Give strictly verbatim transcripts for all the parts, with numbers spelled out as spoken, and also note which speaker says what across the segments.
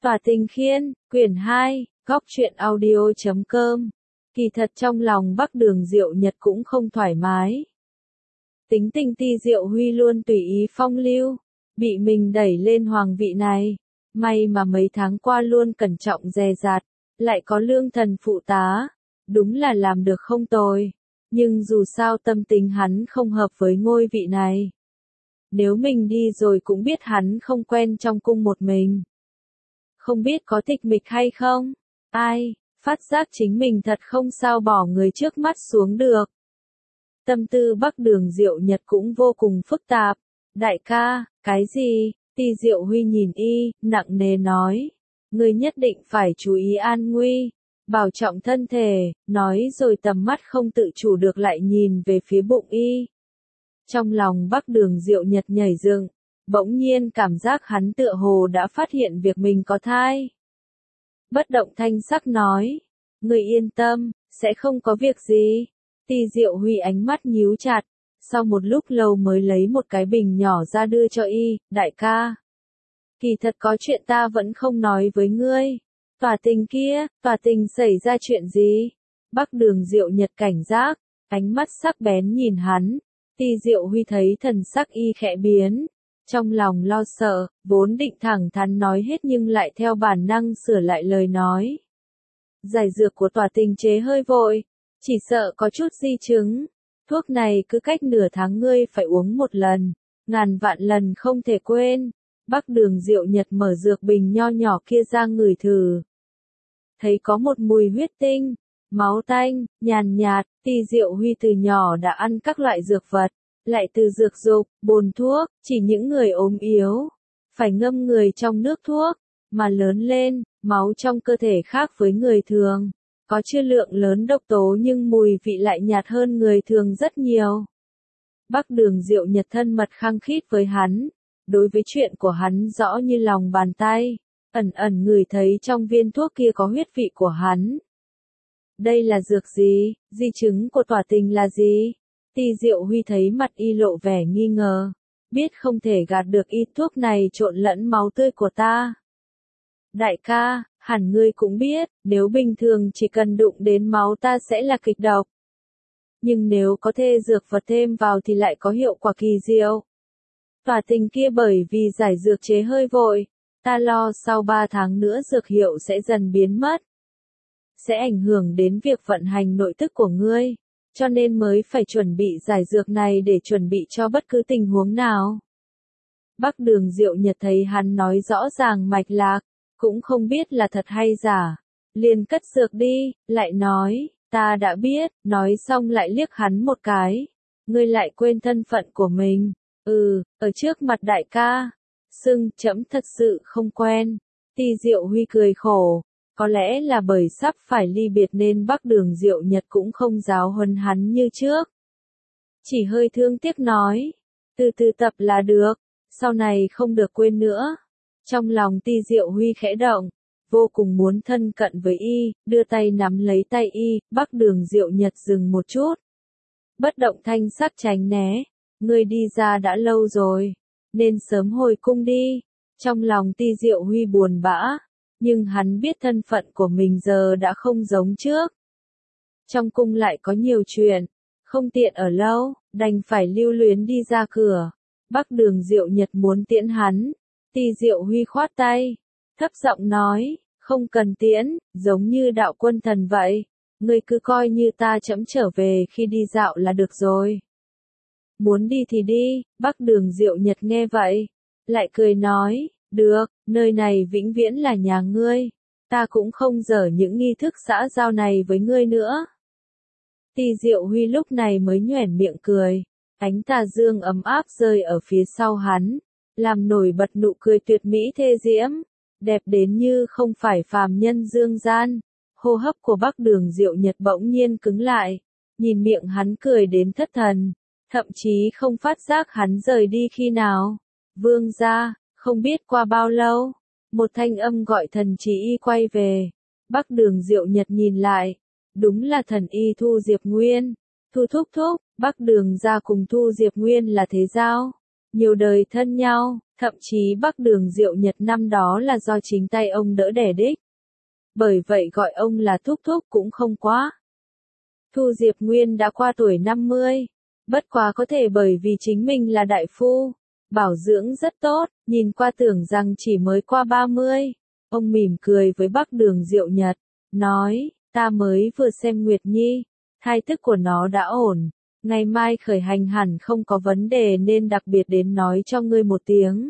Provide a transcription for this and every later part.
Speaker 1: Tỏa Tình Khiên, quyển hai, góc truyện audio chấm com. Kỳ thật trong lòng Bắc Đường Diệu Nhật cũng không thoải mái. Tính tình Ti Diệu Huy luôn tùy ý phong lưu, bị mình đẩy lên hoàng vị này. May mà mấy tháng qua luôn cẩn trọng dè dặt, lại có Lương Thần phụ tá, đúng là làm được không tồi. Nhưng dù sao tâm tình hắn không hợp với ngôi vị này. Nếu mình đi rồi cũng biết hắn không quen trong cung một mình. Không biết có tịch mịch hay không? Ai, phát giác chính mình thật không sao bỏ người trước mắt xuống được. Tâm tư Bắc Đường Diệu Nhật cũng vô cùng phức tạp. Đại ca, cái gì? Ti Diệu Huy nhìn y, nặng nề nói. Ngươi nhất định phải chú ý an nguy, bảo trọng thân thể, nói rồi tầm mắt không tự chủ được lại nhìn về phía bụng y. Trong lòng Bắc Đường Diệu Nhật nhảy dựng, bỗng nhiên cảm giác hắn tựa hồ đã phát hiện việc mình có thai. Bất động thanh sắc nói, người yên tâm, sẽ không có việc gì. Ti Diệu Huy ánh mắt nhíu chặt, sau một lúc lâu mới lấy một cái bình nhỏ ra đưa cho y, đại ca. Kỳ thật có chuyện ta vẫn không nói với ngươi. Tỏa Tình kia, Tỏa Tình xảy ra chuyện gì? Bắc Đường Diệu Nhật cảnh giác, ánh mắt sắc bén nhìn hắn. Ti Diệu Huy thấy thần sắc y khẽ biến, trong lòng lo sợ, vốn định thẳng thắn nói hết nhưng lại theo bản năng sửa lại lời nói. Giải dược của Tỏa Tình chế hơi vội, chỉ sợ có chút di chứng. Thuốc này cứ cách nửa tháng ngươi phải uống một lần, ngàn vạn lần không thể quên. Bắc Đường Diệu Nhật mở dược bình nho nhỏ kia ra ngửi thử. Thấy có một mùi huyết tinh, máu tanh, nhàn nhạt. Ti Diệu Huy từ nhỏ đã ăn các loại dược vật, lại từ dược dục, bồn thuốc, chỉ những người ốm yếu, phải ngâm người trong nước thuốc, mà lớn lên, máu trong cơ thể khác với người thường, có chứa lượng lớn độc tố nhưng mùi vị lại nhạt hơn người thường rất nhiều. Bắc Đường Diệu Nhật thân mật khăng khít với hắn, đối với chuyện của hắn rõ như lòng bàn tay, ẩn ẩn ngửi thấy trong viên thuốc kia có huyết vị của hắn. Đây là dược gì, di chứng của Tỏa Tình là gì? Ti Diệu Huy thấy mặt y lộ vẻ nghi ngờ, biết không thể gạt được y, thuốc này trộn lẫn máu tươi của ta. Đại ca, hẳn ngươi cũng biết, nếu bình thường chỉ cần đụng đến máu ta sẽ là kịch độc. Nhưng nếu có thê dược vật thêm vào thì lại có hiệu quả kỳ diệu. Tỏa Tình kia bởi vì giải dược chế hơi vội, ta lo sau ba tháng nữa dược hiệu sẽ dần biến mất. Sẽ ảnh hưởng đến việc vận hành nội tức của ngươi, cho nên mới phải chuẩn bị giải dược này để chuẩn bị cho bất cứ tình huống nào. Bắc Đường Diệu Nhật thấy hắn nói rõ ràng mạch lạc, cũng không biết là thật hay giả, liền cất dược đi, lại nói, ta đã biết, nói xong lại liếc hắn một cái, ngươi lại quên thân phận của mình, ừ, ở trước mặt đại ca, xưng trẫm thật sự không quen. Ti Diệu Huy cười khổ. Có lẽ là bởi sắp phải ly biệt nên Bắc Đường Diệu Nhật cũng không giáo huấn hắn như trước. Chỉ hơi thương tiếc nói, từ từ tập là được, sau này không được quên nữa. Trong lòng Ti Diệu Huy khẽ động, vô cùng muốn thân cận với y, đưa tay nắm lấy tay y. Bắc Đường Diệu Nhật dừng một chút. Bất động thanh sắc tránh né, ngươi đi ra đã lâu rồi, nên sớm hồi cung đi. Trong lòng Ti Diệu Huy buồn bã. Nhưng hắn biết thân phận của mình giờ đã không giống trước. Trong cung lại có nhiều chuyện, không tiện ở lâu, đành phải lưu luyến đi ra cửa. Bắc Đường Diệu Nhật muốn tiễn hắn. Ti Diệu Huy khoát tay, thấp giọng nói, không cần tiễn, giống như đạo quân thần vậy. Ngươi cứ coi như ta trẫm trở về khi đi dạo là được rồi. Muốn đi thì đi. Bắc Đường Diệu Nhật nghe vậy, lại cười nói, được, nơi này vĩnh viễn là nhà ngươi, ta cũng không dở những nghi thức xã giao này với ngươi nữa. Ti Diệu Huy lúc này mới nhoẻn miệng cười, ánh tà dương ấm áp rơi ở phía sau hắn, làm nổi bật nụ cười tuyệt mỹ thê diễm, đẹp đến như không phải phàm nhân dương gian. Hô hấp của Bắc Đường Diệu Nhật bỗng nhiên cứng lại, nhìn miệng hắn cười đến thất thần, thậm chí không phát giác hắn rời đi khi nào. Vương gia. Không biết qua bao lâu, một thanh âm gọi thần chỉ y quay về. Bắc Đường Diệu Nhật nhìn lại, đúng là thần y Thu Diệp Nguyên. Thu thúc thúc, Bắc Đường gia cùng Thu Diệp Nguyên là thế giao. nhiều đời thân nhau, thậm chí Bắc Đường Diệu Nhật năm đó là do chính tay ông đỡ đẻ đích. Bởi vậy gọi ông là thúc thúc cũng không quá. Thu Diệp Nguyên đã qua tuổi năm mươi, bất quá có thể bởi vì chính mình là đại phu, bảo dưỡng rất tốt, nhìn qua tưởng rằng chỉ mới qua ba mươi. Ông mỉm cười với Bắc Đường Diệu Nhật, nói, ta mới vừa xem Nguyệt Nhi, thai tức của nó đã ổn, ngày mai khởi hành hẳn không có vấn đề nên đặc biệt đến nói cho ngươi một tiếng.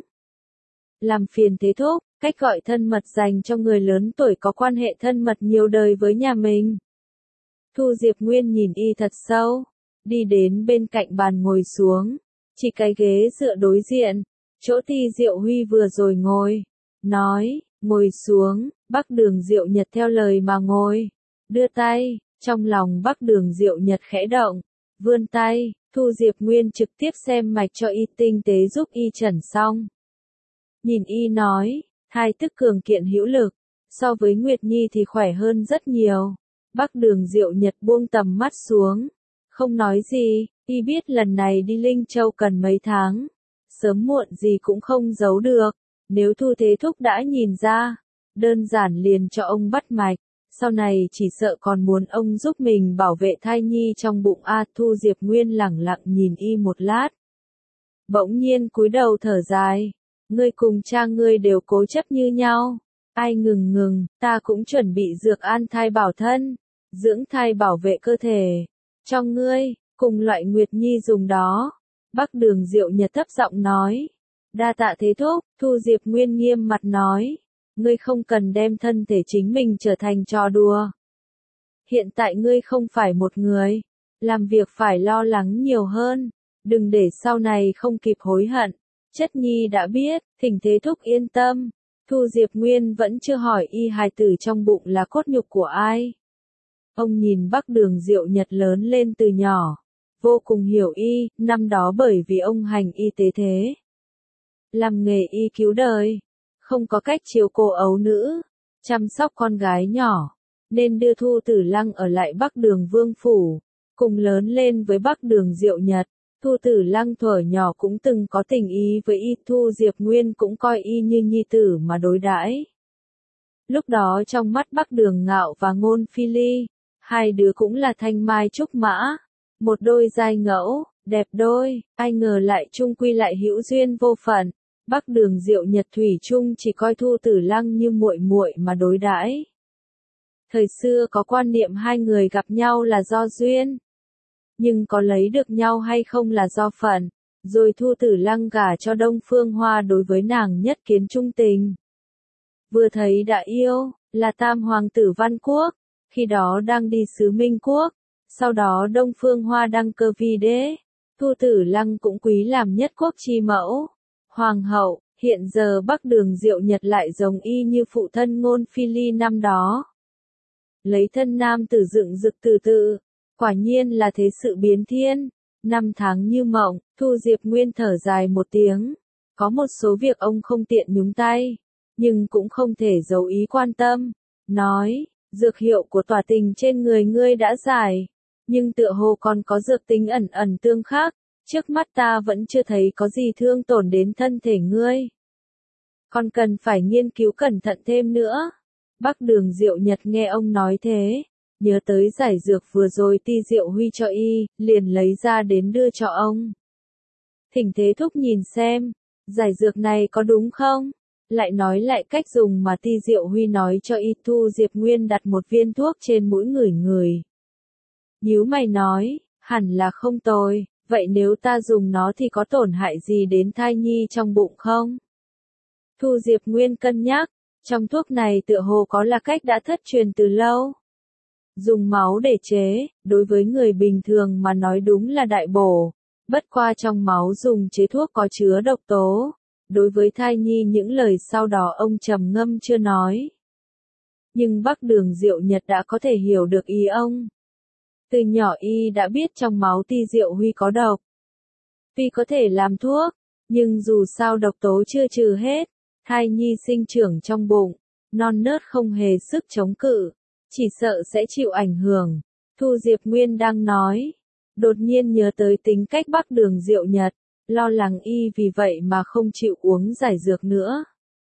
Speaker 1: Làm phiền thế thúc, cách gọi thân mật dành cho người lớn tuổi có quan hệ thân mật nhiều đời với nhà mình. Thu Diệp Nguyên nhìn y thật sâu, đi đến bên cạnh bàn ngồi xuống, chỉ cái ghế dựa đối diện, chỗ Ti Diệu Huy vừa rồi ngồi, nói, ngồi xuống. Bắc Đường Diệu Nhật theo lời mà ngồi, đưa tay, trong lòng Bắc Đường Diệu Nhật khẽ động, vươn tay, Thu Diệp Nguyên trực tiếp xem mạch cho y tinh tế giúp y chẩn xong. Nhìn y nói, thai tức cường kiện hữu lực, so với Nguyệt Nhi thì khỏe hơn rất nhiều. Bắc Đường Diệu Nhật buông tầm mắt xuống, không nói gì, y biết lần này đi Linh Châu cần mấy tháng, sớm muộn gì cũng không giấu được, nếu Thu Thế Thúc đã nhìn ra, đơn giản liền cho ông bắt mạch, sau này chỉ sợ còn muốn ông giúp mình bảo vệ thai nhi trong bụng a. Thu Diệp Nguyên lẳng lặng nhìn y một lát, bỗng nhiên cúi đầu thở dài, ngươi cùng cha ngươi đều cố chấp như nhau, ai ngừng ngừng, ta cũng chuẩn bị dược an thai bảo thân, dưỡng thai bảo vệ cơ thể, cho ngươi, cùng loại Nguyệt Nhi dùng đó. Bắc Đường Diệu Nhật thấp giọng nói, đa tạ thế thúc. Thu Diệp Nguyên nghiêm mặt nói, ngươi không cần đem thân thể chính mình trở thành trò đùa. Hiện tại ngươi không phải một người, làm việc phải lo lắng nhiều hơn, đừng để sau này không kịp hối hận. Chất nhi đã biết, thỉnh thế thúc yên tâm. Thu Diệp Nguyên vẫn chưa hỏi y hài tử trong bụng là cốt nhục của ai. Ông nhìn Bắc Đường Diệu Nhật lớn lên từ nhỏ, vô cùng hiểu y, năm đó bởi vì ông hành y tế thế, làm nghề y cứu đời, không có cách chiếu cố ấu nữ, chăm sóc con gái nhỏ, nên đưa Thu Tử Lăng ở lại Bắc Đường Vương Phủ, cùng lớn lên với Bắc Đường Diệu Nhật. Thu Tử Lăng thuở nhỏ cũng từng có tình ý với y, Thu Diệp Nguyên cũng coi y như nhi tử mà đối đãi. Lúc đó trong mắt Bắc Đường Ngạo và Ngôn Phi Ly, hai đứa cũng là thanh mai trúc mã, một đôi giai ngẫu, đẹp đôi, ai ngờ lại chung quy lại hữu duyên vô phận. Bắc Đường Diệu Nhật thủy chung chỉ coi Thu Tử Lăng như muội muội mà đối đãi. Thời xưa có quan niệm hai người gặp nhau là do duyên, nhưng có lấy được nhau hay không là do phận. Rồi Thu Tử Lăng gả cho Đông Phương Hoa đối với nàng nhất kiến trung tình. Vừa thấy đã yêu, là tam hoàng tử Văn Quốc, khi đó đang đi xứ Minh Quốc, sau đó Đông Phương Hoa đăng cơ vi đế, Thu Tử Lăng cũng quý làm nhất quốc chi mẫu, hoàng hậu. Hiện giờ Bắc Đường Diệu Nhật lại giống y như phụ thân Ngôn Phi Ly năm đó. Lấy thân nam tử dựng dực từ tự, quả nhiên là thế sự biến thiên. Năm tháng như mộng, Thu Diệp Nguyên thở dài một tiếng. Có một số việc ông không tiện nhúng tay, nhưng cũng không thể giấu ý quan tâm. Nói, dược hiệu của tỏa tình trên người ngươi đã giải, nhưng tựa hồ còn có dược tính ẩn ẩn tương khắc. Trước mắt ta vẫn chưa thấy có gì thương tổn đến thân thể ngươi. Còn cần phải nghiên cứu cẩn thận thêm nữa. Bắc Đường Diệu Nhật nghe ông nói thế, nhớ tới giải dược vừa rồi Ti Diệu Huy cho y, liền lấy ra đến đưa cho ông. Thỉnh thế thúc nhìn xem, giải dược này có đúng không? Lại nói lại cách dùng mà Ti Diệu Huy nói cho y. Thu Diệp Nguyên đặt một viên thuốc trên mũi ngửi ngửi. Nhíu mày nói, hẳn là không tồi, vậy nếu ta dùng nó thì có tổn hại gì đến thai nhi trong bụng không? Thu Diệp Nguyên cân nhắc, trong thuốc này tựa hồ có là cách đã thất truyền từ lâu. Dùng máu để chế, đối với người bình thường mà nói đúng là đại bổ, bất qua trong máu dùng chế thuốc có chứa độc tố. Đối với thai nhi những lời sau đó ông trầm ngâm chưa nói. Nhưng Bắc Đường Diệu Nhật đã có thể hiểu được ý ông. Từ nhỏ y đã biết trong máu Ti Diệu Huy có độc. Tuy có thể làm thuốc, nhưng dù sao độc tố chưa trừ hết, thai nhi sinh trưởng trong bụng, non nớt không hề sức chống cự, chỉ sợ sẽ chịu ảnh hưởng. Thu Diệp Nguyên đang nói, đột nhiên nhớ tới tính cách Bắc Đường Diệu Nhật, lo lắng y vì vậy mà không chịu uống giải dược nữa.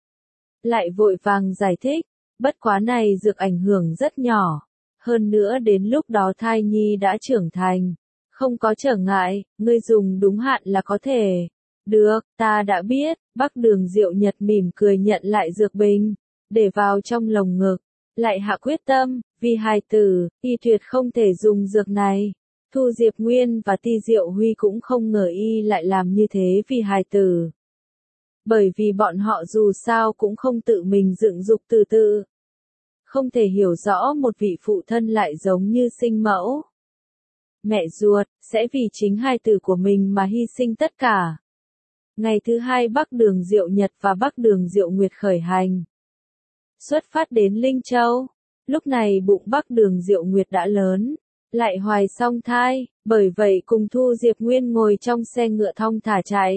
Speaker 1: Lại vội vàng giải thích, bất quá này dược ảnh hưởng rất nhỏ, hơn nữa đến lúc đó thai nhi đã trưởng thành, không có trở ngại, ngươi dùng đúng hạn là có thể. Được, ta đã biết, Bắc Đường Diệu Nhật mỉm cười nhận lại dược bình, để vào trong lồng ngực, lại hạ quyết tâm, vì hài tử, y tuyệt không thể dùng dược này. Thu Diệp Nguyên và Ti Diệu Huy cũng không ngờ y lại làm như thế vì hài tử. Bởi vì bọn họ dù sao cũng không tự mình dựng dục từ tự. Không thể hiểu rõ một vị phụ thân lại giống như sinh mẫu. Mẹ ruột, sẽ vì chính hài tử của mình mà hy sinh tất cả. Ngày thứ hai Bắc Đường Diệu Nhật và Bắc Đường Diệu Nguyệt khởi hành. Xuất phát đến Linh Châu. Lúc này bụng Bắc Đường Diệu Nguyệt đã lớn, lại hoài song thai, bởi vậy cùng Thu Diệp Nguyên ngồi trong xe ngựa thong thả chạy.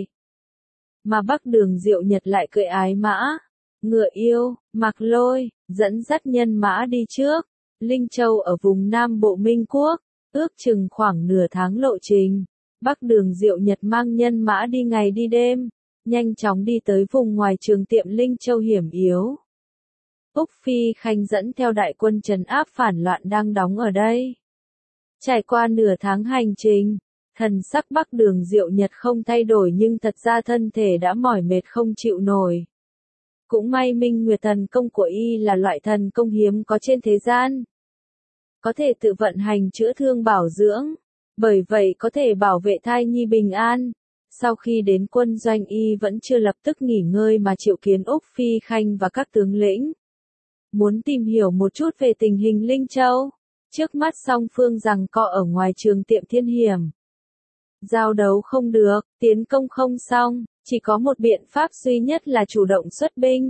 Speaker 1: Mà Bắc Đường Diệu Nhật lại cưỡi ái mã, ngựa yêu, Mạc Lôi, dẫn dắt nhân mã đi trước. Linh Châu ở vùng Nam Bộ Minh Quốc, ước chừng khoảng nửa tháng lộ trình. Bắc Đường Diệu Nhật mang nhân mã đi ngày đi đêm, nhanh chóng đi tới vùng ngoài trường Tiệm Linh Châu hiểm yếu. Úc Phi Khanh dẫn theo đại quân trấn áp phản loạn đang đóng ở đây. Trải qua nửa tháng hành trình, thần sắc Bắc Đường Diệu Nhật không thay đổi nhưng thật ra thân thể đã mỏi mệt không chịu nổi. Cũng may Minh Nguyệt thần công của y là loại thần công hiếm có trên thế gian. Có thể tự vận hành chữa thương bảo dưỡng, bởi vậy có thể bảo vệ thai nhi bình an. Sau khi đến quân doanh y vẫn chưa lập tức nghỉ ngơi mà triệu kiến Úc Phi Khanh và các tướng lĩnh. Muốn tìm hiểu một chút về tình hình Linh Châu. Trước mắt song phương giằng co ở ngoài trường Tiệm Thiên Hiểm. Giao đấu không được, tiến công không xong, chỉ có một biện pháp duy nhất là chủ động xuất binh.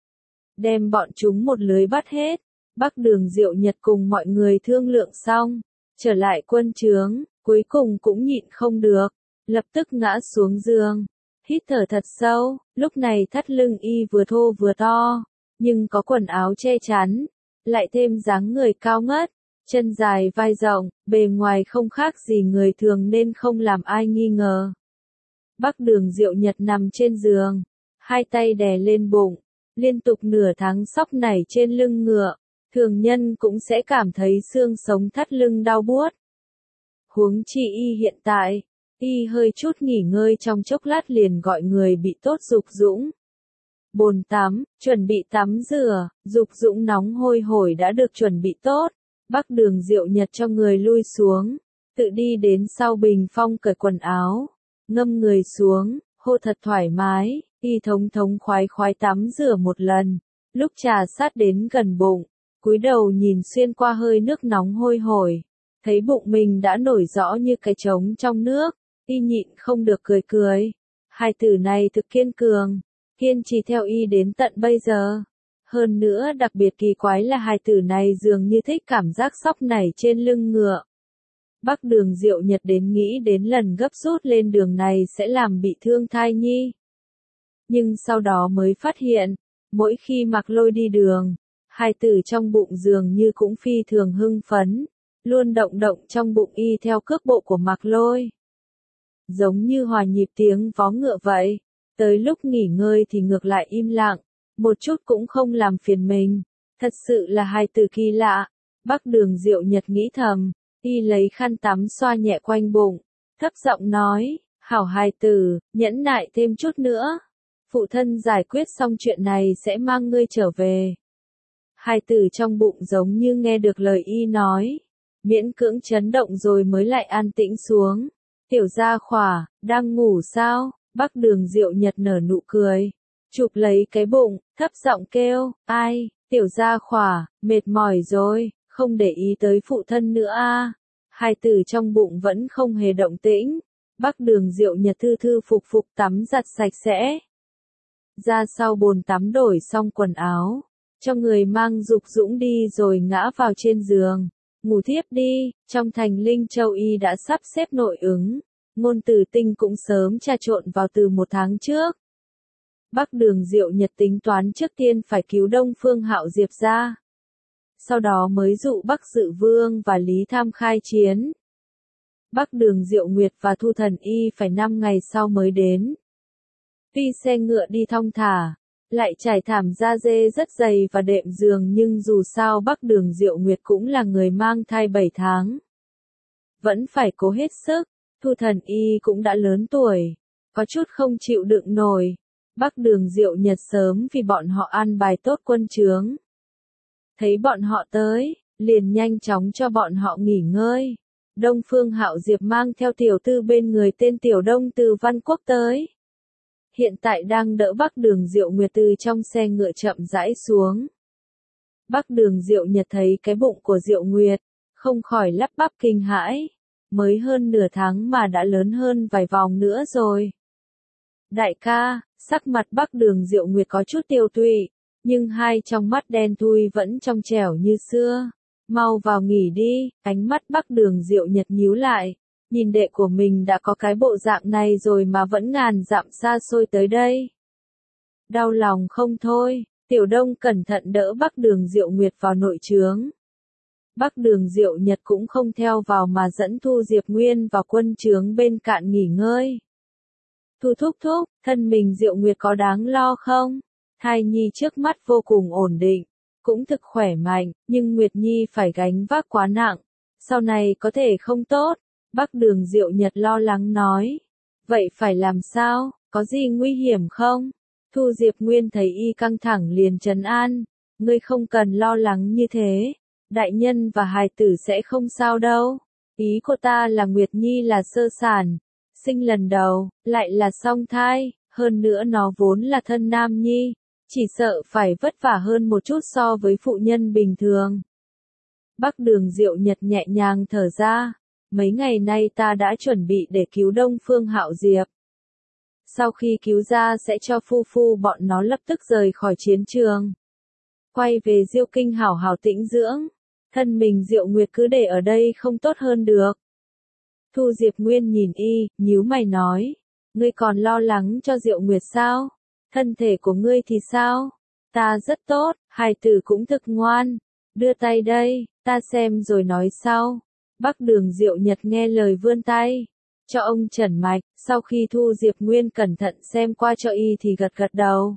Speaker 1: Đem bọn chúng một lưới bắt hết. Bắc Đường Diệu Nhật cùng mọi người thương lượng xong, trở lại quân trướng, cuối cùng cũng nhịn không được, lập tức ngã xuống giường, hít thở thật sâu, lúc này thắt lưng y vừa thô vừa to, nhưng có quần áo che chắn, lại thêm dáng người cao ngất, chân dài vai rộng, bề ngoài không khác gì người thường nên không làm ai nghi ngờ. Bắc Đường Diệu Nhật nằm trên giường, hai tay đè lên bụng, liên tục nửa tháng sóc nảy trên lưng ngựa, thường nhân cũng sẽ cảm thấy xương sống thắt lưng đau buốt. Huống chi y hiện tại, y hơi chút nghỉ ngơi trong chốc lát liền gọi người bị tốt Dục Dũng. Bồn tắm, chuẩn bị tắm rửa, Dục Dũng nóng hôi hổi đã được chuẩn bị tốt. Bắc Đường Diệu Nhật cho người lui xuống, tự đi đến sau bình phong cởi quần áo, ngâm người xuống, hô thật thoải mái, y thống thống khoái khoái tắm rửa một lần, lúc trà sát đến gần bụng, cúi đầu nhìn xuyên qua hơi nước nóng hôi hổi, thấy bụng mình đã nổi rõ như cái trống trong nước, y nhịn không được cười cười. Hai tử này thực kiên cường, kiên trì theo y đến tận bây giờ. Hơn nữa đặc biệt kỳ quái là hài tử này dường như thích cảm giác sóc nảy trên lưng ngựa. Bắc Đường Diệu Nhật đến nghĩ đến lần gấp rút lên đường này sẽ làm bị thương thai nhi. Nhưng sau đó mới phát hiện, mỗi khi Mạc Lôi đi đường, hài tử trong bụng dường như cũng phi thường hưng phấn, luôn động động trong bụng y theo cước bộ của Mạc Lôi. Giống như hòa nhịp tiếng vó ngựa vậy, tới lúc nghỉ ngơi thì ngược lại im lặng. Một chút cũng không làm phiền mình, thật sự là hài tử kỳ lạ. Bắc Đường Diệu Nhật nghĩ thầm, y lấy khăn tắm xoa nhẹ quanh bụng, thấp giọng nói, hảo hài tử, nhẫn nại thêm chút nữa. Phụ thân giải quyết xong chuyện này sẽ mang ngươi trở về. Hài tử trong bụng giống như nghe được lời y nói, miễn cưỡng chấn động rồi mới lại an tĩnh xuống. Tiểu Gia Khỏa, đang ngủ sao? Bắc Đường Diệu Nhật nở nụ cười. Chụp lấy cái bụng, thấp giọng kêu, ai, Tiểu Gia Khỏa, mệt mỏi rồi, không để ý tới phụ thân nữa a. À. Hai tử trong bụng vẫn không hề động tĩnh. Bắc Đường Diệu Nhật thư thư phục phục tắm giặt sạch sẽ. Ra sau bồn tắm đổi xong quần áo, cho người mang Dục Dũng đi rồi ngã vào trên giường, ngủ thiếp đi. Trong thành Linh Châu y đã sắp xếp nội ứng, Ngôn Tử Tinh cũng sớm trà trộn vào từ một tháng trước. Bắc Đường Diệu Nhật tính toán trước tiên phải cứu Đông Phương Hạo Diệp ra. Sau đó mới dụ Bắc Dự Vương và Lý Tham khai chiến. Bắc Đường Diệu Nguyệt và Thu Thần Y phải năm ngày sau mới đến. Tuy xe ngựa đi thong thả, lại trải thảm da dê rất dày và đệm giường nhưng dù sao Bắc Đường Diệu Nguyệt cũng là người mang thai bảy tháng. Vẫn phải cố hết sức, Thu Thần Y cũng đã lớn tuổi, có chút không chịu đựng nổi. Bắc Đường Diệu Nhật sớm vì bọn họ an bài tốt quân trướng. Thấy bọn họ tới, liền nhanh chóng cho bọn họ nghỉ ngơi. Đông Phương Hạo Diệp mang theo tiểu tư bên người tên Tiểu Đông từ Văn Quốc tới. Hiện tại đang đỡ Bắc Đường Diệu Nguyệt từ trong xe ngựa chậm rãi xuống. Bắc Đường Diệu Nhật thấy cái bụng của Diệu Nguyệt, không khỏi lắp bắp kinh hãi. Mới hơn nửa tháng mà đã lớn hơn vài vòng nữa rồi. Đại ca, sắc mặt Bắc Đường Diệu Nguyệt có chút tiêu tụy, nhưng hai trong mắt đen thui vẫn trong trẻo như xưa. Mau vào nghỉ đi, ánh mắt Bắc Đường Diệu Nhật nhíu lại, nhìn đệ của mình đã có cái bộ dạng này rồi mà vẫn ngàn dặm xa xôi tới đây. Đau lòng không thôi, Tiểu Đông cẩn thận đỡ Bắc Đường Diệu Nguyệt vào nội trướng. Bắc Đường Diệu Nhật cũng không theo vào mà dẫn Thu Diệp Nguyên vào quân trướng bên cạnh nghỉ ngơi. Thu thúc thúc, thân mình Diệu Nguyệt có đáng lo không? Thai nhi trước mắt vô cùng ổn định, cũng thực khỏe mạnh, nhưng Nguyệt Nhi phải gánh vác quá nặng, sau này có thể không tốt. Bắc Đường Diệu Nhật lo lắng nói. Vậy phải làm sao, có gì nguy hiểm không? Thu Diệp Nguyên thấy y căng thẳng liền trấn an. Ngươi không cần lo lắng như thế, đại nhân và hài tử sẽ không sao đâu. Ý của ta là Nguyệt Nhi là sơ sản, sinh lần đầu, lại là song thai, hơn nữa nó vốn là thân nam nhi, chỉ sợ phải vất vả hơn một chút so với phụ nhân bình thường. Bắc Đường Diệu Nhật nhẹ nhàng thở ra, mấy ngày nay ta đã chuẩn bị để cứu Đông Phương Hạo Diệp. Sau khi cứu ra sẽ cho phu phu bọn nó lập tức rời khỏi chiến trường. Quay về Diêu Kinh hảo hảo tĩnh dưỡng, thân mình Diệu Nguyệt cứ để ở đây không tốt hơn được. Thu Diệp Nguyên nhìn y, nhíu mày nói, ngươi còn lo lắng cho Diệu Nguyệt sao? Thân thể của ngươi thì sao? Ta rất tốt, hài tử cũng thực ngoan. Đưa tay đây, ta xem rồi nói sau. Bắc Đường Diệu Nhật nghe lời vươn tay, cho ông Trần Mạch, sau khi Thu Diệp Nguyên cẩn thận xem qua cho y thì gật gật đầu.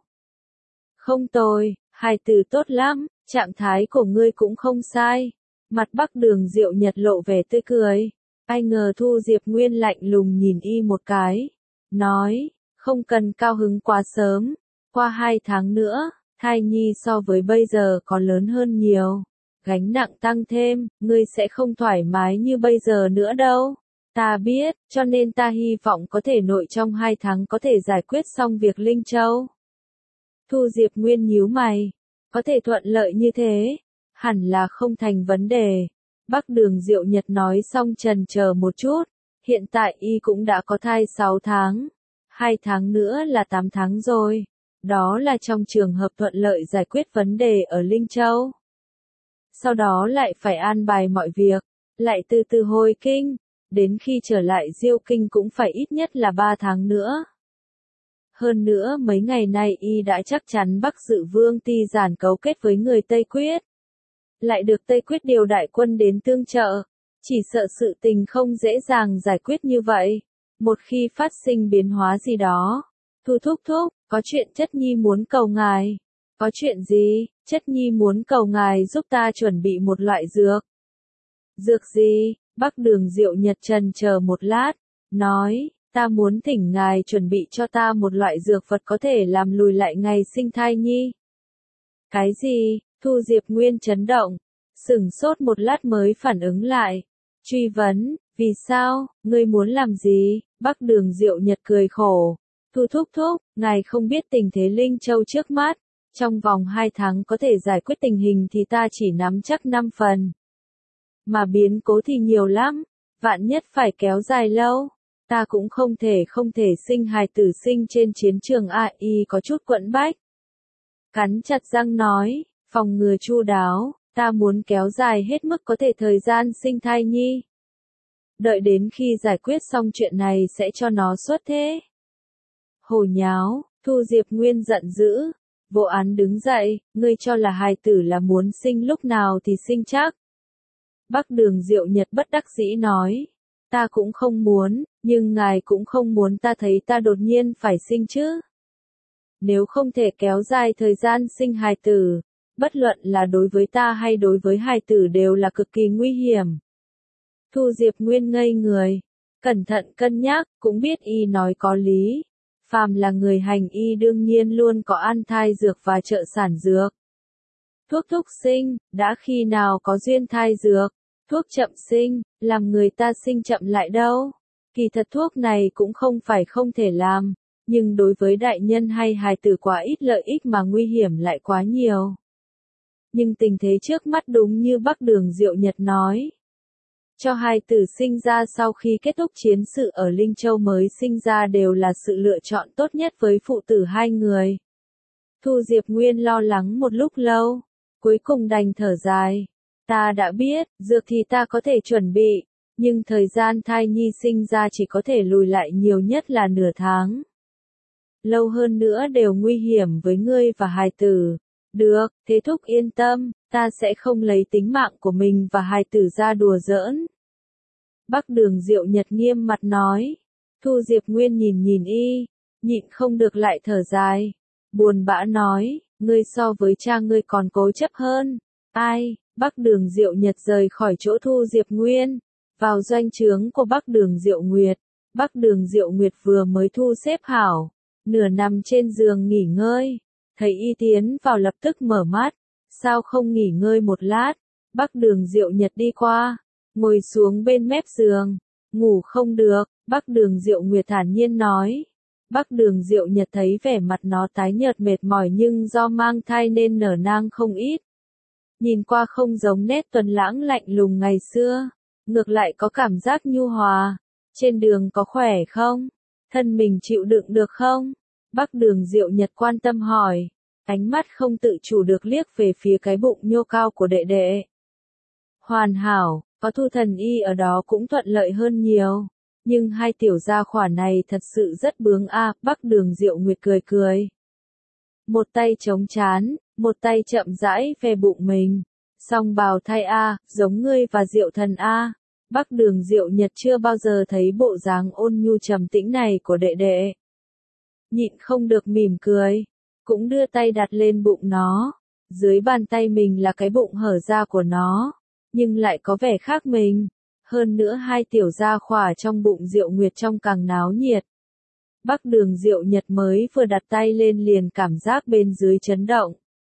Speaker 1: Không tồi, hài tử tốt lắm, trạng thái của ngươi cũng không sai. Mặt Bắc Đường Diệu Nhật lộ vẻ tươi cười. Ai ngờ Thu Diệp Nguyên lạnh lùng nhìn y một cái, nói, không cần cao hứng quá sớm, qua hai tháng nữa, thai nhi so với bây giờ còn lớn hơn nhiều, gánh nặng tăng thêm, ngươi sẽ không thoải mái như bây giờ nữa đâu. Ta biết, cho nên ta hy vọng có thể nội trong hai tháng có thể giải quyết xong việc Linh Châu. Thu Diệp Nguyên nhíu mày, có thể thuận lợi như thế, hẳn là không thành vấn đề. Bắc Đường Diệu Nhật nói xong trần chờ một chút, hiện tại y cũng đã có thai sáu tháng, hai tháng nữa là tám tháng rồi, đó là trong trường hợp thuận lợi giải quyết vấn đề ở Linh Châu. Sau đó lại phải an bài mọi việc, lại từ từ hồi kinh, đến khi trở lại Diêu Kinh cũng phải ít nhất là ba tháng nữa. Hơn nữa mấy ngày nay y đã chắc chắn Bắc Dự Vương Ti Giản cấu kết với người Tây Quyết. Lại được Tây Quyết điều đại quân đến tương trợ, chỉ sợ sự tình không dễ dàng giải quyết như vậy. Một khi phát sinh biến hóa gì đó, Thu thúc thúc, có chuyện Chất Nhi muốn cầu ngài. Có chuyện gì? Chất Nhi muốn cầu ngài giúp ta chuẩn bị một loại dược. Dược gì? Bắc Đường Diệu Nhật trần chờ một lát, nói, ta muốn thỉnh ngài chuẩn bị cho ta một loại dược vật có thể làm lùi lại ngày sinh thai nhi. Cái gì? Thu Diệp Nguyên chấn động, sửng sốt một lát mới phản ứng lại, truy vấn, vì sao, ngươi muốn làm gì? Bắc Đường Diệu Nhật cười khổ, Thu thúc thúc, ngài không biết tình thế Linh Châu trước mắt, trong vòng hai tháng có thể giải quyết tình hình thì ta chỉ nắm chắc năm phần. Mà biến cố thì nhiều lắm, vạn nhất phải kéo dài lâu, ta cũng không thể không thể sinh hài tử sinh trên chiến trường a i có chút quẫn bách. Cắn chặt răng nói, phòng ngừa chu đáo, ta muốn kéo dài hết mức có thể thời gian sinh thai nhi. Đợi đến khi giải quyết xong chuyện này sẽ cho nó xuất thế. Hồ nháo, Thu Diệp Nguyên giận dữ, vô án đứng dậy, ngươi cho là hài tử là muốn sinh lúc nào thì sinh chắc. Bắc Đường Diệu Nhật bất đắc dĩ nói, Ta cũng không muốn, nhưng ngài cũng không muốn ta thấy ta đột nhiên phải sinh chứ. Nếu không thể kéo dài thời gian sinh hài tử, bất luận là đối với ta hay đối với hài tử đều là cực kỳ nguy hiểm. Thu Diệp Nguyên ngây người, cẩn thận cân nhắc, cũng biết y nói có lý. Phàm là người hành y đương nhiên luôn có ăn thai dược và trợ sản dược. Thuốc thúc sinh, đã khi nào có duyên thai dược, thuốc chậm sinh, làm người ta sinh chậm lại đâu. Kỳ thật thuốc này cũng không phải không thể làm, nhưng đối với đại nhân hay hài tử quá ít lợi ích mà nguy hiểm lại quá nhiều. Nhưng tình thế trước mắt đúng như Bắc Đường Diệu Nhật nói. Cho hài tử sinh ra sau khi kết thúc chiến sự ở Linh Châu mới sinh ra đều là sự lựa chọn tốt nhất với phụ tử hai người. Thu Diệp Nguyên lo lắng một lúc lâu, cuối cùng đành thở dài. Ta đã biết, dược thì ta có thể chuẩn bị, nhưng thời gian thai nhi sinh ra chỉ có thể lùi lại nhiều nhất là nửa tháng. Lâu hơn nữa đều nguy hiểm với ngươi và hài tử. Được, thế thúc yên tâm, ta sẽ không lấy tính mạng của mình và hài tử ra đùa giỡn. Bắc Đường Diệu Nhật nghiêm mặt nói. Thu Diệp Nguyên nhìn nhìn y, nhịn không được lại thở dài. Buồn bã nói, ngươi so với cha ngươi còn cố chấp hơn. Ai? Bắc Đường Diệu Nhật rời khỏi chỗ Thu Diệp Nguyên, vào doanh trướng của Bắc Đường Diệu Nguyệt. Bắc Đường Diệu Nguyệt vừa mới thu xếp hảo, nửa nằm trên giường nghỉ ngơi. Thấy y tiến vào lập tức mở mắt, sao không nghỉ ngơi một lát. Bắc Đường Diệu Nhật đi qua, ngồi xuống bên mép giường, ngủ không được. Bắc Đường Diệu Nguyệt thản nhiên nói. Bắc Đường Diệu Nhật thấy vẻ mặt nó tái nhợt mệt mỏi nhưng do mang thai nên nở nang không ít. Nhìn qua không giống nét tuấn lãng lạnh lùng ngày xưa, ngược lại có cảm giác nhu hòa. Trên đường có khỏe không? Thân mình chịu đựng được không? Bắc Đường Diệu Nhật quan tâm hỏi, ánh mắt không tự chủ được liếc về phía cái bụng nhô cao của đệ đệ. Hoàn hảo, có Thu Thần Y ở đó cũng thuận lợi hơn nhiều. Nhưng hai tiểu gia khỏa này thật sự rất bướng a. À, Bắc Đường Diệu Nguyệt cười cười. Một tay chống chán, một tay chậm rãi ve bụng mình. Song bào thai a, à, giống ngươi và Diệu Thần a. À. Bắc Đường Diệu Nhật chưa bao giờ thấy bộ dáng ôn nhu trầm tĩnh này của đệ đệ. Nhịn không được mỉm cười, cũng đưa tay đặt lên bụng nó. Dưới bàn tay mình là cái bụng hở ra của nó, nhưng lại có vẻ khác mình. Hơn nữa hai tiểu gia khỏa trong bụng Diệu Nguyệt trông càng náo nhiệt. Bắc Đường Diệu Nhật mới vừa đặt tay lên liền cảm giác bên dưới chấn động.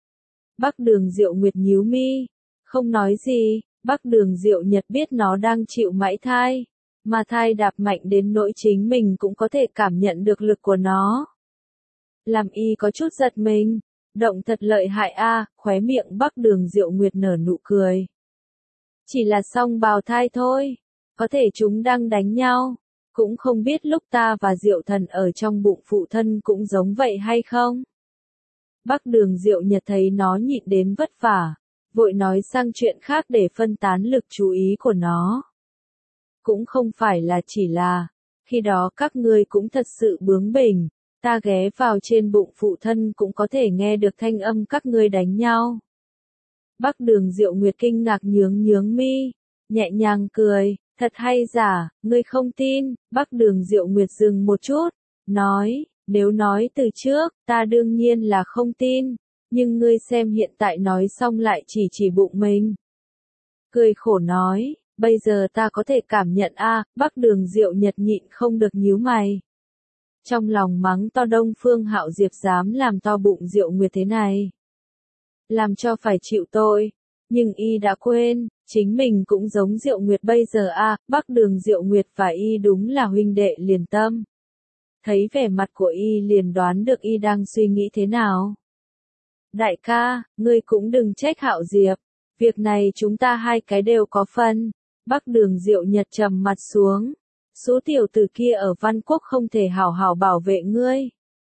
Speaker 1: Bắc Đường Diệu Nguyệt nhíu mi, không nói gì. Bắc Đường Diệu Nhật biết nó đang chịu mãi thai, mà thai đạp mạnh đến nỗi chính mình cũng có thể cảm nhận được lực của nó. Làm y có chút giật mình, động thật lợi hại a. À, khóe miệng Bắc Đường Diệu Nguyệt nở nụ cười. Chỉ là song bào thai thôi, có thể chúng đang đánh nhau, cũng không biết lúc ta và Diệu Thần ở trong bụng phụ thân cũng giống vậy hay không. Bắc Đường Diệu Nhật thấy nó nhịn đến vất vả, vội nói sang chuyện khác để phân tán lực chú ý của nó. Cũng không phải là chỉ là, khi đó các ngươi cũng thật sự bướng bỉnh, ta ghé vào trên bụng phụ thân cũng có thể nghe được thanh âm các ngươi đánh nhau. Bắc Đường Diệu Nguyệt kinh ngạc nhướng nhướng mi, nhẹ nhàng cười, thật hay giả, ngươi không tin. Bắc Đường Diệu Nguyệt dừng một chút, nói, nếu nói từ trước, ta đương nhiên là không tin, nhưng ngươi xem hiện tại nói xong lại chỉ chỉ bụng mình. Cười khổ nói, bây giờ ta có thể cảm nhận a. À, Bắc Đường Diệu Nhật nhịn không được nhíu mày. Trong lòng mắng to Đông Phương Hạo Diệp dám làm to bụng Diệu Nguyệt thế này. Làm cho phải chịu tội, nhưng y đã quên, chính mình cũng giống Diệu Nguyệt bây giờ a. À, Bắc Đường Diệu Nguyệt và y đúng là huynh đệ liền tâm. Thấy vẻ mặt của y liền đoán được y đang suy nghĩ thế nào. Đại ca, ngươi cũng đừng trách Hạo Diệp, việc này chúng ta hai cái đều có phần. Bắc Đường Diệu Nhật trầm mặt xuống, số tiểu tử kia ở Văn Quốc không thể hảo hảo bảo vệ ngươi.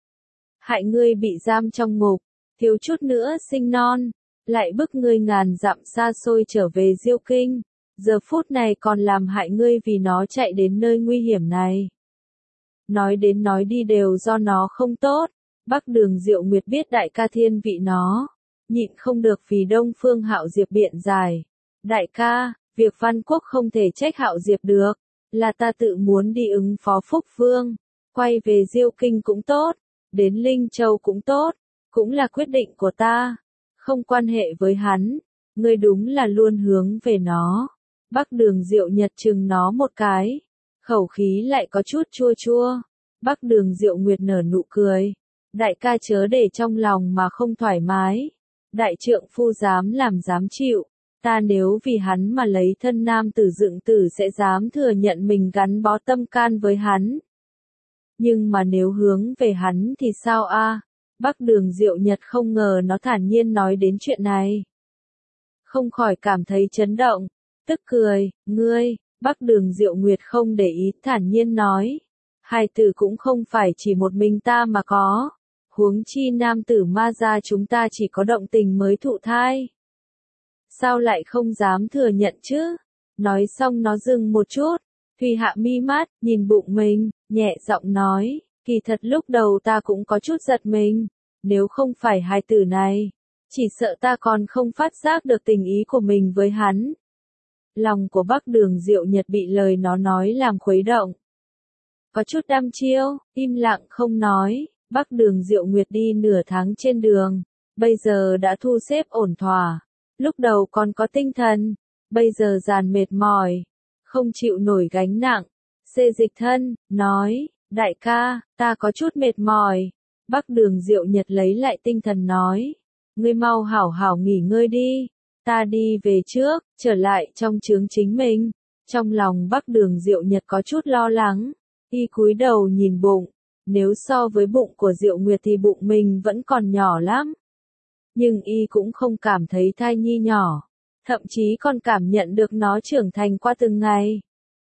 Speaker 1: Hại ngươi bị giam trong ngục, thiếu chút nữa sinh non, lại bức ngươi ngàn dặm xa xôi trở về Diêu Kinh, giờ phút này còn làm hại ngươi vì nó chạy đến nơi nguy hiểm này. Nói đến nói đi đều do nó không tốt. Bắc Đường Diệu Nguyệt biết đại ca thiên vị nó, nhịn không được vì Đông Phương Hạo Diệp biện giải. Đại ca, việc Văn Quốc không thể trách Hạo Diệp được, là ta tự muốn đi ứng phó Phúc Vương, quay về Diêu Kinh cũng tốt, đến Linh Châu cũng tốt, cũng là quyết định của ta, không quan hệ với hắn, ngươi đúng là luôn hướng về nó. Bắc Đường Diệu Nhật chừng nó một cái, khẩu khí lại có chút chua chua. Bắc Đường Diệu Nguyệt nở nụ cười, đại ca chớ để trong lòng mà không thoải mái, đại trượng phu dám làm dám chịu, ta nếu vì hắn mà lấy thân nam tử dựng tử sẽ dám thừa nhận mình gắn bó tâm can với hắn. Nhưng mà nếu hướng về hắn thì sao a? Bắc Đường Diệu Nhật không ngờ nó thản nhiên nói đến chuyện này. Không khỏi cảm thấy chấn động, tức cười, ngươi, Bắc Đường Diệu Nguyệt không để ý, thản nhiên nói. Hai tử cũng không phải chỉ một mình ta mà có, huống chi nam tử ma gia chúng ta chỉ có động tình mới thụ thai. Sao lại không dám thừa nhận chứ? Nói xong nó dừng một chút, Thùy hạ mi mắt, nhìn bụng mình, nhẹ giọng nói, kỳ thật lúc đầu ta cũng có chút giật mình, nếu không phải hai tử này, chỉ sợ ta còn không phát giác được tình ý của mình với hắn. Lòng của Bắc Đường Diệu Nhật bị lời nó nói làm khuấy động. Có chút đăm chiêu, im lặng không nói, Bắc Đường Diệu Nguyệt đi nửa tháng trên đường, bây giờ đã thu xếp ổn thỏa, lúc đầu còn có tinh thần, bây giờ dàn mệt mỏi, không chịu nổi gánh nặng, xê dịch thân, nói, đại ca, ta có chút mệt mỏi. Bắc Đường Diệu Nhật lấy lại tinh thần nói, ngươi mau hảo hảo nghỉ ngơi đi, ta đi về trước, trở lại trong chướng chính mình. Trong lòng Bắc Đường Diệu Nhật có chút lo lắng, y cúi đầu nhìn bụng, nếu so với bụng của Diệu Nguyệt thì bụng mình vẫn còn nhỏ lắm. Nhưng y cũng không cảm thấy thai nhi nhỏ, thậm chí còn cảm nhận được nó trưởng thành qua từng ngày.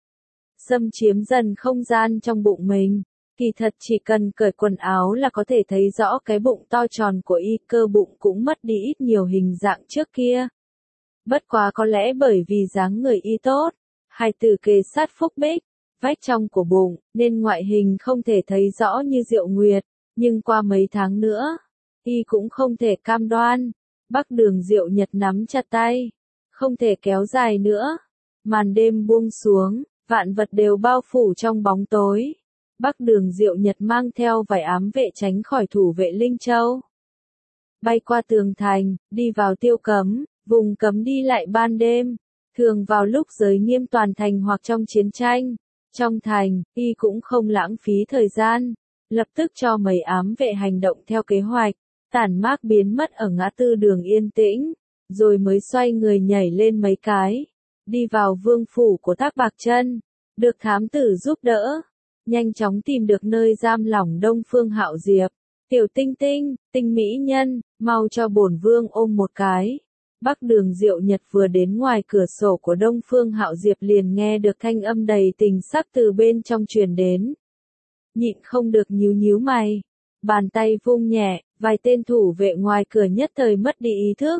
Speaker 1: Xâm chiếm dần không gian trong bụng mình, kỳ thật chỉ cần cởi quần áo là có thể thấy rõ cái bụng to tròn của y, cơ bụng cũng mất đi ít nhiều hình dạng trước kia. Bất quá có lẽ bởi vì dáng người y tốt, hai từ kề sát phúc bích, vách trong của bụng, nên ngoại hình không thể thấy rõ như Diệu Nguyệt, nhưng qua mấy tháng nữa, y cũng không thể cam đoan. Bắc Đường Diệu Nhật nắm chặt tay, không thể kéo dài nữa. Màn đêm buông xuống, vạn vật đều bao phủ trong bóng tối. Bắc Đường Diệu Nhật mang theo vài ám vệ tránh khỏi thủ vệ Linh Châu. Bay qua tường thành, đi vào Tiêu Cấm, vùng cấm đi lại ban đêm, thường vào lúc giới nghiêm toàn thành hoặc trong chiến tranh. Trong thành, y cũng không lãng phí thời gian, lập tức cho mấy ám vệ hành động theo kế hoạch, tản mác biến mất ở ngã tư đường yên tĩnh, rồi mới xoay người nhảy lên mấy cái, đi vào vương phủ của Thác Bạc Chân, được thám tử giúp đỡ, nhanh chóng tìm được nơi giam lỏng Đông Phương Hạo Diệp. Tiểu Tinh Tinh, Tinh mỹ nhân, mau cho bổn vương ôm một cái. Bắc Đường Diệu Nhật vừa đến ngoài cửa sổ của Đông Phương Hạo Diệp liền nghe được thanh âm đầy tình sắc từ bên trong truyền đến. Nhịn không được nhíu nhíu mày, bàn tay vung nhẹ, vài tên thủ vệ ngoài cửa nhất thời mất đi ý thức.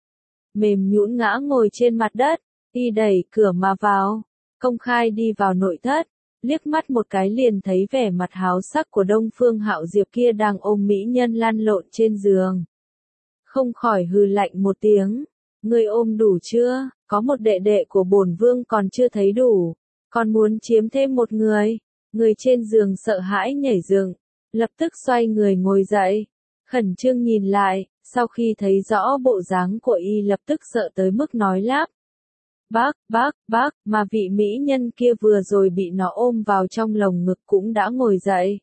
Speaker 1: Mềm nhũn ngã ngồi trên mặt đất, y đẩy cửa mà vào, công khai đi vào nội thất, liếc mắt một cái liền thấy vẻ mặt háo sắc của Đông Phương Hạo Diệp kia đang ôm mỹ nhân lăn lộn trên giường. Không khỏi hừ lạnh một tiếng, ngươi ôm đủ chưa, có một đệ đệ của bổn vương còn chưa thấy đủ, còn muốn chiếm thêm một người. Người trên giường sợ hãi nhảy dựng, lập tức xoay người ngồi dậy, khẩn trương nhìn lại, sau khi thấy rõ bộ dáng của y lập tức sợ tới mức nói lắp. Bác, bác, bác, mà vị mỹ nhân kia vừa rồi bị nó ôm vào trong lồng ngực cũng đã ngồi dậy.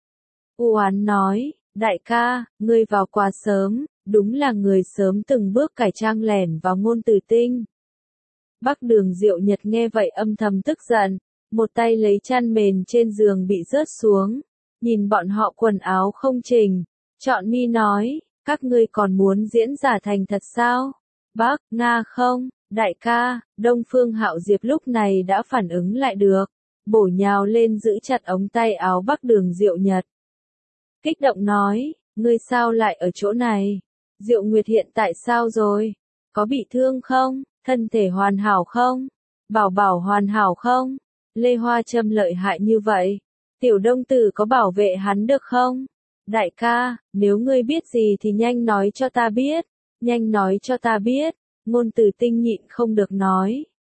Speaker 1: U Oán nói, đại ca, ngươi vào quá sớm, đúng là người sớm từng bước cải trang lẻn vào Ngôn Tử Tinh. Bắc Đường Diệu Nhật nghe vậy âm thầm tức giận, một tay lấy chăn mền trên giường bị rớt xuống, nhìn bọn họ quần áo không chỉnh, chọn mi nói, các ngươi còn muốn diễn giả thành thật sao? Bác, Nga không, đại ca. Đông Phương Hạo Diệp lúc này đã phản ứng lại được, bổ nhào lên giữ chặt ống tay áo Bắc Đường Diệu Nhật. Kích động nói, ngươi sao lại ở chỗ này? Diệu Nguyệt hiện tại sao rồi? Có bị thương không? Thân thể hoàn hảo không? Bảo Bảo hoàn hảo không? Lê Hoa Trâm lợi hại như vậy, tiểu đông tử có bảo vệ hắn được không? Đại ca, nếu ngươi biết gì thì nhanh nói cho ta biết, nhanh nói cho ta biết. Ngôn Tử Tinh nhịn không được nói,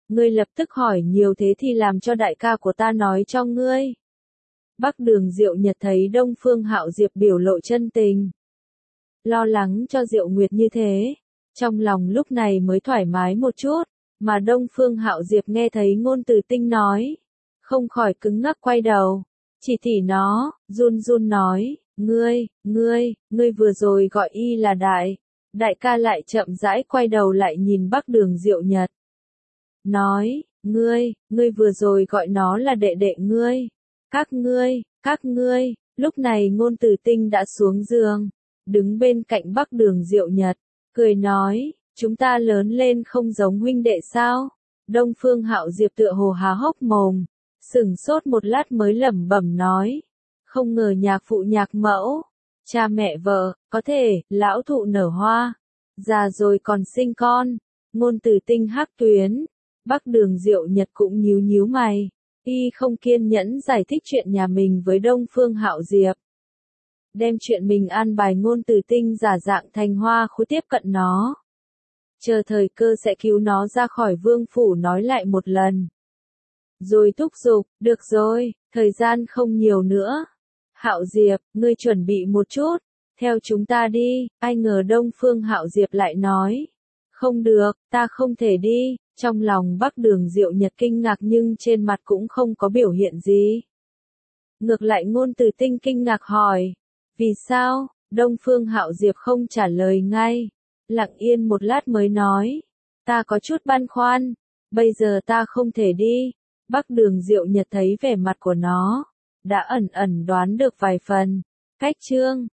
Speaker 1: ngươi lập tức hỏi nhiều thế thì làm cho đại ca của ta nói cho ngươi. Bắc Đường Diệu Nhật thấy Đông Phương Hạo Diệp biểu lộ chân tình, lo lắng cho Diệu Nguyệt như thế, trong lòng lúc này mới thoải mái một chút, mà Đông Phương Hạo Diệp nghe thấy Ngôn Từ Tinh nói, không khỏi cứng ngắc quay đầu, chỉ thị nó, run run nói, ngươi, ngươi, ngươi vừa rồi gọi y là đại, đại ca lại chậm rãi quay đầu lại nhìn Bắc Đường Diệu Nhật. Nói, ngươi, ngươi vừa rồi gọi nó là đệ đệ ngươi, các ngươi, các ngươi, lúc này Ngôn Từ Tinh đã xuống giường, đứng bên cạnh Bắc Đường Diệu Nhật, cười nói, chúng ta lớn lên không giống huynh đệ sao? Đông Phương Hạo Diệp tựa hồ há hốc mồm, sửng sốt một lát mới lẩm bẩm nói, không ngờ nhạc phụ nhạc mẫu, cha mẹ vợ, có thể, lão thụ nở hoa, già rồi còn sinh con. Ngôn Từ Tinh hắc tuyến, Bắc Đường Diệu Nhật cũng nhíu nhíu mày, y không kiên nhẫn giải thích chuyện nhà mình với Đông Phương Hạo Diệp. Đem chuyện mình an bài Ngôn Từ Tinh giả dạng thành hoa khôi tiếp cận nó. Chờ thời cơ sẽ cứu nó ra khỏi vương phủ nói lại một lần. Rồi thúc giục, được rồi, thời gian không nhiều nữa. Hạo Diệp, ngươi chuẩn bị một chút, theo chúng ta đi. Ai ngờ Đông Phương Hạo Diệp lại nói, không được, ta không thể đi. Trong lòng Bắc Đường Diệu Nhật kinh ngạc nhưng trên mặt cũng không có biểu hiện gì. Ngược lại Ngôn Từ Tinh kinh ngạc hỏi, vì sao? Đông Phương Hạo Diệp không trả lời ngay, lặng yên một lát mới nói, ta có chút băn khoăn, bây giờ ta không thể đi. Bắc Đường Diệu Nhật thấy vẻ mặt của nó, đã ẩn ẩn đoán được vài phần. Cách chương